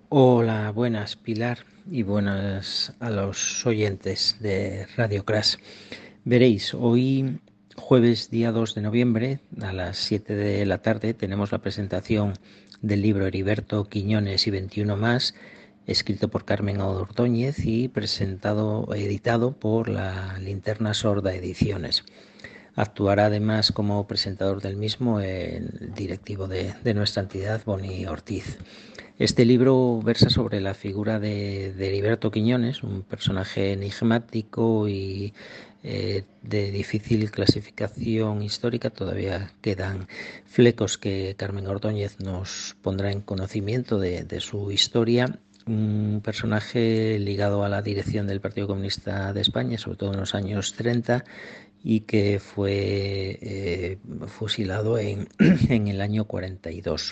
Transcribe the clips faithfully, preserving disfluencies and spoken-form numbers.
Hola, buenas Pilar y buenas a los oyentes de Radio Crash. Veréis, hoy jueves día dos de noviembre a las siete de la tarde tenemos la presentación del libro Heriberto Quiñones y veintiuno más, escrito por Carmen Ordóñez y presentado, editado por la Linterna Sorda Ediciones. Actuará además como presentador del mismo el directivo de, de nuestra entidad, Boni Ortiz. Este libro versa sobre la figura de, de Heriberto Quiñones, un personaje enigmático y eh, de difícil clasificación histórica. Todavía quedan flecos que Carmen Ordóñez nos pondrá en conocimiento de, de su historia. Un personaje ligado a la dirección del Partido Comunista de España, sobre todo en los años treinta, y que fue eh, fusilado en, en el año cuarenta y dos.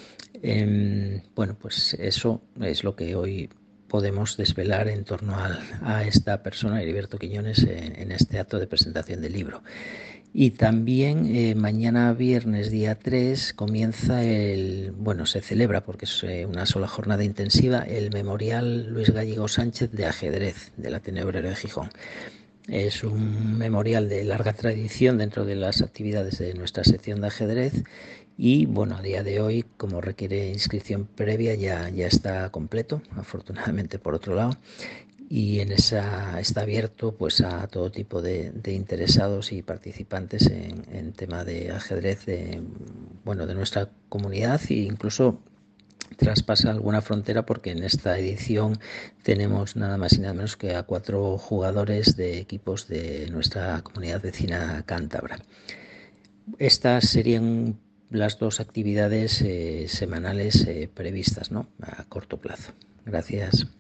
Eh, bueno, pues eso es lo que hoy podemos desvelar en torno a, a esta persona, Heriberto Quiñones, en, en este acto de presentación del libro. Y también eh, mañana viernes día tres comienza el, bueno, se celebra porque es eh, una sola jornada intensiva, el Memorial Luis Gallego Sánchez de Ajedrez del Ateneo Obrero de Gijón. Es un memorial de larga tradición dentro de las actividades de nuestra sección de ajedrez y bueno, a día de hoy, como requiere inscripción previa, ya, ya está completo, afortunadamente por otro lado, y en esa está abierto pues a todo tipo de, de interesados y participantes en, en tema de ajedrez de, bueno, de nuestra comunidad e incluso traspasa alguna frontera porque en esta edición tenemos nada más y nada menos que a cuatro jugadores de equipos de nuestra comunidad vecina cántabra. Estas serían las dos actividades eh, semanales eh, previstas, ¿no?, a corto plazo. Gracias.